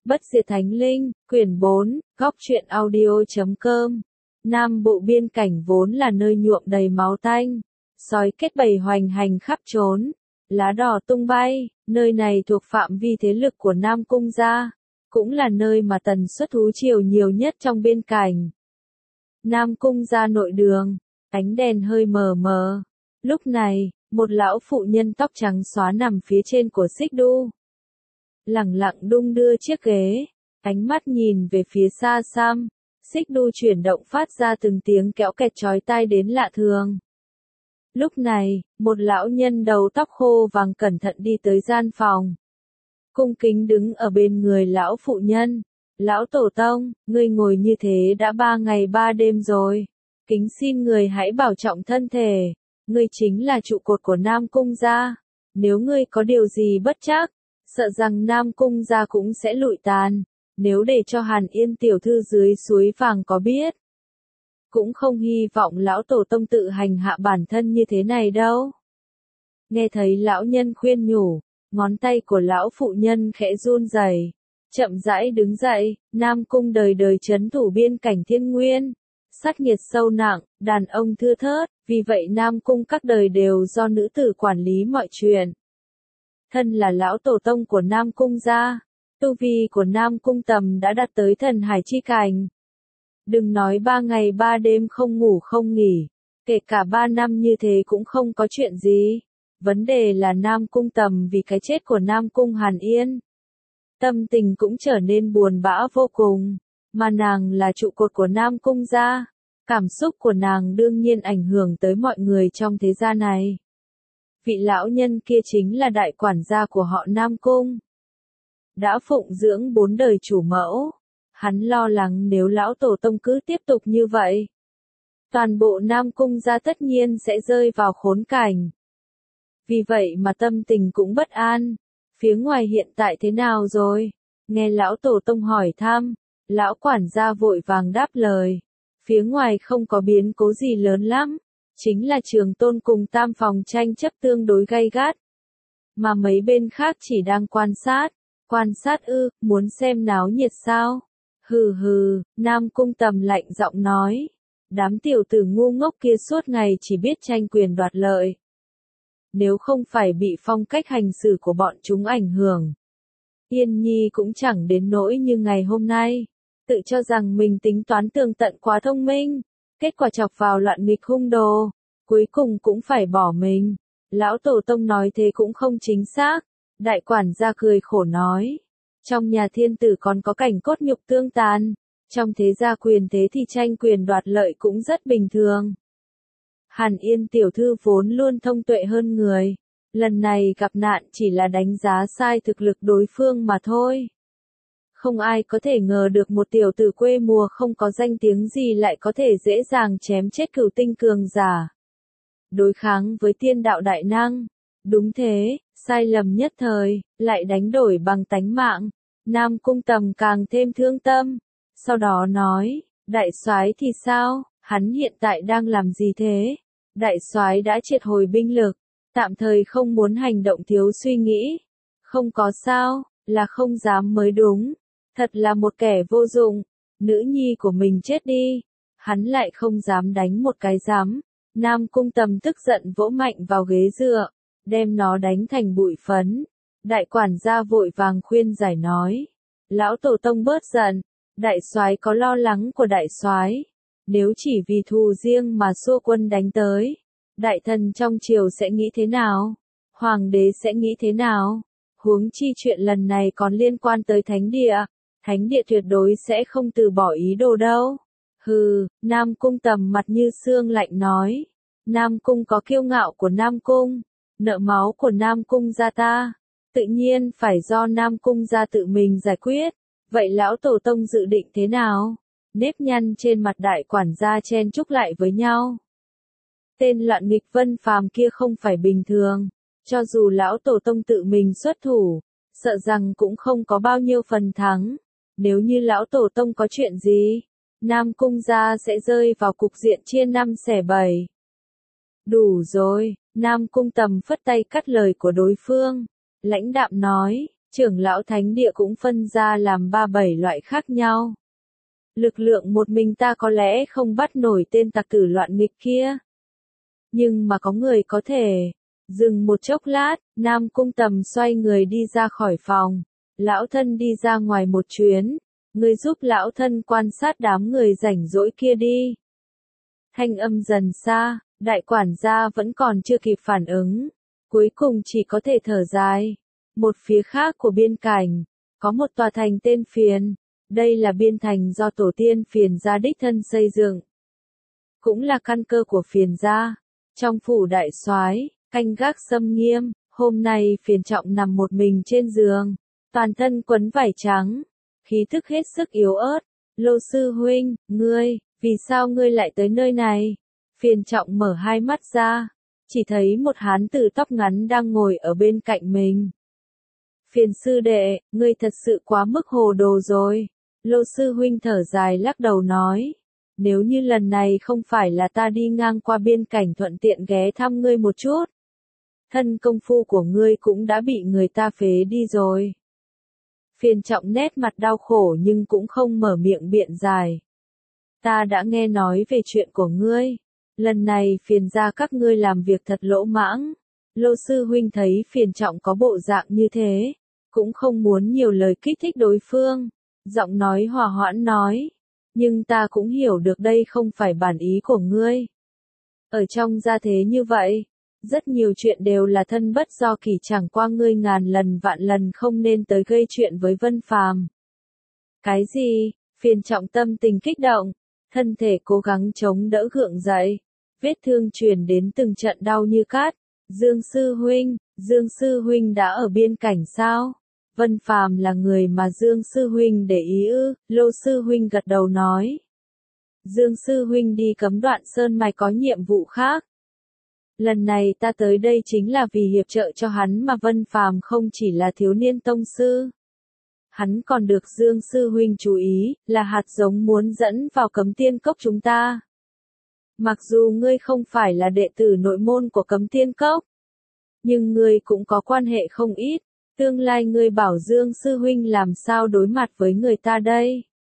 Bất diệt thánh linh, quyển 4, góc truyện audio.com. Nam bộ biên cảnh vốn là nơi nhuộm đầy máu tanh, sói kết bầy hoành hành khắp trốn, lá đỏ tung bay, nơi này thuộc phạm vi thế lực của Nam Cung gia, cũng là nơi mà tần suất thú triều nhiều nhất trong biên cảnh. Nam Cung gia nội đường, ánh đèn hơi mờ mờ. Lúc này, một lão phụ nhân tóc trắng xóa nằm phía trên của xích đu. Lẳng lặng đung đưa chiếc ghế, ánh mắt nhìn về phía xa xăm, xích đu chuyển động phát ra từng tiếng kéo kẹt chói tai đến lạ thường. Lúc này, một lão nhân đầu tóc khô vàng cẩn thận đi tới gian phòng. Cung kính đứng ở bên người lão phụ nhân. Lão tổ tông, ngươi ngồi như thế đã 3 ngày 3 đêm rồi. Kính xin người hãy bảo trọng thân thể. Ngươi chính là trụ cột của Nam Cung gia. Nếu ngươi có điều gì bất trắc, sợ rằng Nam Cung gia cũng sẽ lụi tàn. Nếu để cho Hàn Yên tiểu thư dưới suối vàng có biết, cũng không hy vọng lão tổ tông tự hành hạ bản thân như thế này đâu. Nghe thấy lão nhân khuyên nhủ, ngón tay của lão phụ nhân khẽ run rẩy, chậm rãi đứng dậy. Nam Cung đời đời trấn thủ biên cảnh Thiên Nguyên, sát nghiệt sâu nặng, đàn ông thưa thớt, vì vậy Nam Cung các đời đều do nữ tử quản lý mọi chuyện. Thân là lão tổ tông của Nam Cung gia, tu vi của Nam Cung Tầm đã đạt tới thần hải chi cảnh. Đừng nói 3 ngày 3 đêm không ngủ không nghỉ, kể cả 3 năm như thế cũng không có chuyện gì. Vấn đề là Nam Cung Tầm vì cái chết của Nam Cung Hàn Yên, tâm tình cũng trở nên buồn bã vô cùng, mà nàng là trụ cột của Nam Cung gia, cảm xúc của nàng đương nhiên ảnh hưởng tới mọi người trong thế gia này. Vị lão nhân kia chính là đại quản gia của họ Nam Cung, đã phụng dưỡng 4 đời chủ mẫu. Hắn lo lắng nếu lão tổ tông cứ tiếp tục như vậy, toàn bộ Nam Cung gia tất nhiên sẽ rơi vào khốn cảnh. Vì vậy mà tâm tình cũng bất an. Phía ngoài hiện tại thế nào rồi? Nghe lão tổ tông hỏi thăm, lão quản gia vội vàng đáp lời. Phía ngoài không có biến cố gì lớn lắm, chính là Trường Tôn cùng Tam Phòng tranh chấp tương đối gay gắt, mà mấy bên khác chỉ đang quan sát. Quan sát ư, muốn xem náo nhiệt sao? Hừ hừ, Nam Cung Tầm lạnh giọng nói. Đám tiểu tử ngu ngốc kia suốt ngày chỉ biết tranh quyền đoạt lợi. Nếu không phải bị phong cách hành xử của bọn chúng ảnh hưởng, Yên Nhi cũng chẳng đến nỗi như ngày hôm nay. Tự cho rằng mình tính toán tường tận quá thông minh, kết quả chọc vào loạn nghịch hung đồ, cuối cùng cũng phải bỏ mình. Lão tổ tông nói thế cũng không chính xác. Đại quản gia cười khổ nói, trong nhà thiên tử còn có cảnh cốt nhục tương tàn, trong thế gia quyền thế thì tranh quyền đoạt lợi cũng rất bình thường. Hàn Yên tiểu thư vốn luôn thông tuệ hơn người, lần này gặp nạn chỉ là đánh giá sai thực lực đối phương mà thôi. Không ai có thể ngờ được một tiểu tử quê mùa không có danh tiếng gì lại có thể dễ dàng chém chết cửu tinh cường giả, đối kháng với tiên đạo đại năng. Đúng thế, sai lầm nhất thời, lại đánh đổi bằng tánh mạng. Nam Cung Tầm càng thêm thương tâm, sau đó nói, đại soái thì sao, hắn hiện tại đang làm gì thế? Đại soái đã triệt hồi binh lực, tạm thời không muốn hành động thiếu suy nghĩ. Không có sao, là không dám mới đúng. Thật là một kẻ vô dụng, nữ nhi của mình chết đi, hắn lại không dám đánh một cái giám. Nam Cung Tầm tức giận vỗ mạnh vào ghế dựa, đem nó đánh thành bụi phấn. Đại quản gia vội vàng khuyên giải nói, lão tổ tông bớt giận, đại soái có lo lắng của đại soái, nếu chỉ vì thù riêng mà xua quân đánh tới, đại thần trong triều sẽ nghĩ thế nào? Hoàng đế sẽ nghĩ thế nào? Huống chi chuyện lần này còn liên quan tới thánh địa tuyệt đối sẽ không từ bỏ ý đồ đâu. Hừ, Nam Cung Tầm mặt như xương lạnh nói, Nam Cung có kiêu ngạo của Nam Cung, nợ máu của Nam Cung gia ta, tự nhiên phải do Nam Cung gia tự mình giải quyết. Vậy lão tổ tông dự định thế nào? Nếp nhăn trên mặt đại quản gia chen chúc lại với nhau. Tên loạn nghịch Vân Phàm kia không phải bình thường, cho dù lão tổ tông tự mình xuất thủ, sợ rằng cũng không có bao nhiêu phần thắng. Nếu như lão tổ tông có chuyện gì, Nam Cung gia sẽ rơi vào cục diện chia 5 xẻ 7. Đủ rồi, Nam Cung Tầm phất tay cắt lời của đối phương, lãnh đạm nói, Trưởng lão thánh địa cũng phân ra làm 3-7 loại khác nhau. Lực lượng một mình ta có lẽ không bắt nổi tên tặc tử loạn nghịch kia. Nhưng mà có người có thể. Dừng một chốc lát, Nam Cung Tầm xoay người đi ra khỏi phòng. Lão thân đi ra ngoài một chuyến. Ngươi giúp lão thân quan sát đám người rảnh rỗi kia đi. Thanh âm dần xa, đại quản gia vẫn còn chưa kịp phản ứng. Cuối cùng chỉ có thể thở dài. Một phía khác của biên cảnh, có một tòa thành tên Phiền. Đây là biên thành do tổ tiên Phiền gia đích thân xây dựng. Cũng là căn cơ của Phiền gia. Trong phủ đại soái, canh gác xâm nghiêm, hôm nay Phiền Trọng nằm một mình trên giường, toàn thân quấn vải trắng, khí thức hết sức yếu ớt. Lô sư huynh, ngươi, vì sao ngươi lại tới nơi này? Phiền Trọng mở hai mắt ra, chỉ thấy một hán tử tóc ngắn đang ngồi ở bên cạnh mình. Phiền sư đệ, ngươi thật sự quá mức hồ đồ rồi. Lô sư huynh thở dài lắc đầu nói. Nếu như lần này không phải là ta đi ngang qua biên cảnh thuận tiện ghé thăm ngươi một chút. Thân công phu của ngươi cũng đã bị người ta phế đi rồi. Phiền Trọng nét mặt đau khổ nhưng cũng không mở miệng biện giải. Ta đã nghe nói về chuyện của ngươi. Lần này Phiền gia các ngươi làm việc thật lỗ mãng. Lô sư huynh thấy Phiền Trọng có bộ dạng như thế, cũng không muốn nhiều lời kích thích đối phương. Giọng nói hòa hoãn nói. Nhưng ta cũng hiểu được đây không phải bản ý của ngươi. Ở trong gia thế như vậy, rất nhiều chuyện đều là thân bất do kỷ, chẳng qua ngươi ngàn lần vạn lần không nên tới gây chuyện với Vân Phàm. Cái gì? Phiền Trọng tâm tình kích động, thân thể cố gắng chống đỡ gượng dậy, vết thương truyền đến từng trận đau như cát. Dương sư huynh đã ở biên cảnh sao? Vân Phàm là người mà Dương sư huynh để ý ư? Lô sư huynh gật đầu nói. Dương sư huynh đi Cấm Đoạn Sơn Mạch có nhiệm vụ khác. Lần này ta tới đây chính là vì hiệp trợ cho hắn, mà Vân Phàm không chỉ là thiếu niên tông sư. Hắn còn được Dương sư huynh chú ý, là hạt giống muốn dẫn vào Cấm Tiên Cốc chúng ta. Mặc dù ngươi không phải là đệ tử nội môn của Cấm Tiên Cốc, nhưng ngươi cũng có quan hệ không ít. Tương lai ngươi bảo Dương sư huynh làm sao đối mặt với người ta đây?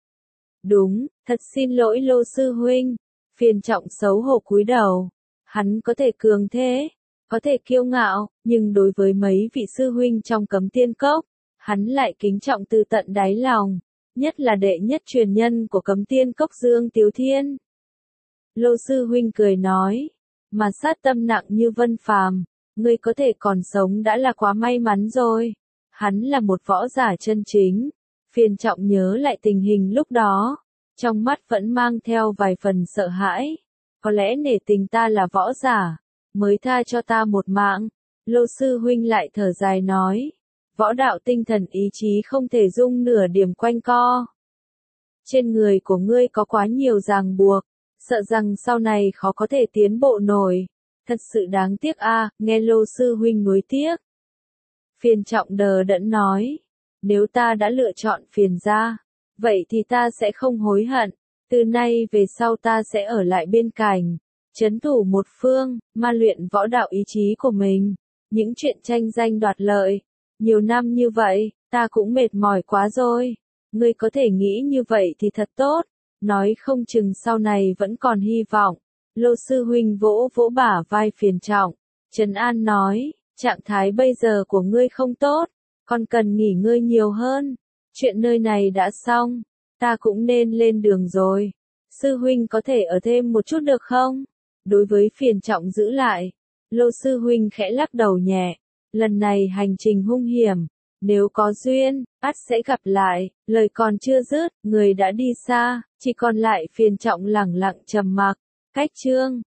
Đúng, thật xin lỗi Lô sư huynh. Phiền Trọng xấu hổ cúi đầu. Hắn có thể cường thế, có thể kiêu ngạo, nhưng đối với mấy vị sư huynh trong Cấm Tiên Cốc, hắn lại kính trọng từ tận đáy lòng, nhất là đệ nhất truyền nhân của Cấm Tiên Cốc Dương Tiếu Thiên. Lô sư huynh cười nói, mà sát tâm nặng như Vân Phàm, ngươi có thể còn sống đã là quá may mắn rồi. Hắn là một võ giả chân chính. Phiền Trọng nhớ lại tình hình lúc đó, trong mắt vẫn mang theo vài phần sợ hãi. Có lẽ nể tình ta là võ giả, mới tha cho ta một mạng. Lô sư huynh lại thở dài nói, võ đạo tinh thần ý chí không thể dung nửa điểm quanh co. Trên người của ngươi có quá nhiều ràng buộc, sợ rằng sau này khó có thể tiến bộ nổi. Thật sự đáng tiếc a. Nghe Lô sư huynh nuối tiếc. Phiền Trọng đờ đẫn nói, nếu ta đã lựa chọn Phiền gia, vậy thì ta sẽ không hối hận. Từ nay về sau ta sẽ ở lại bên cạnh, trấn thủ một phương, ma luyện võ đạo ý chí của mình. Những chuyện tranh danh đoạt lợi, nhiều năm như vậy, ta cũng mệt mỏi quá rồi. Ngươi có thể nghĩ như vậy thì thật tốt, nói không chừng sau này vẫn còn hy vọng. Lô sư huynh vỗ vỗ bả vai Phiền Trọng, trấn an nói, trạng thái bây giờ của ngươi không tốt, còn cần nghỉ ngơi nhiều hơn. Chuyện nơi này đã xong, ta cũng nên lên đường rồi. Sư huynh có thể ở thêm một chút được không? Đối với Phiền Trọng giữ lại, Lô sư huynh khẽ lắc đầu nhẹ. Lần này hành trình hung hiểm, nếu có duyên, ắt sẽ gặp lại. Lời còn chưa dứt, người đã đi xa, chỉ còn lại Phiền Trọng lẳng lặng trầm mặc. Cách chương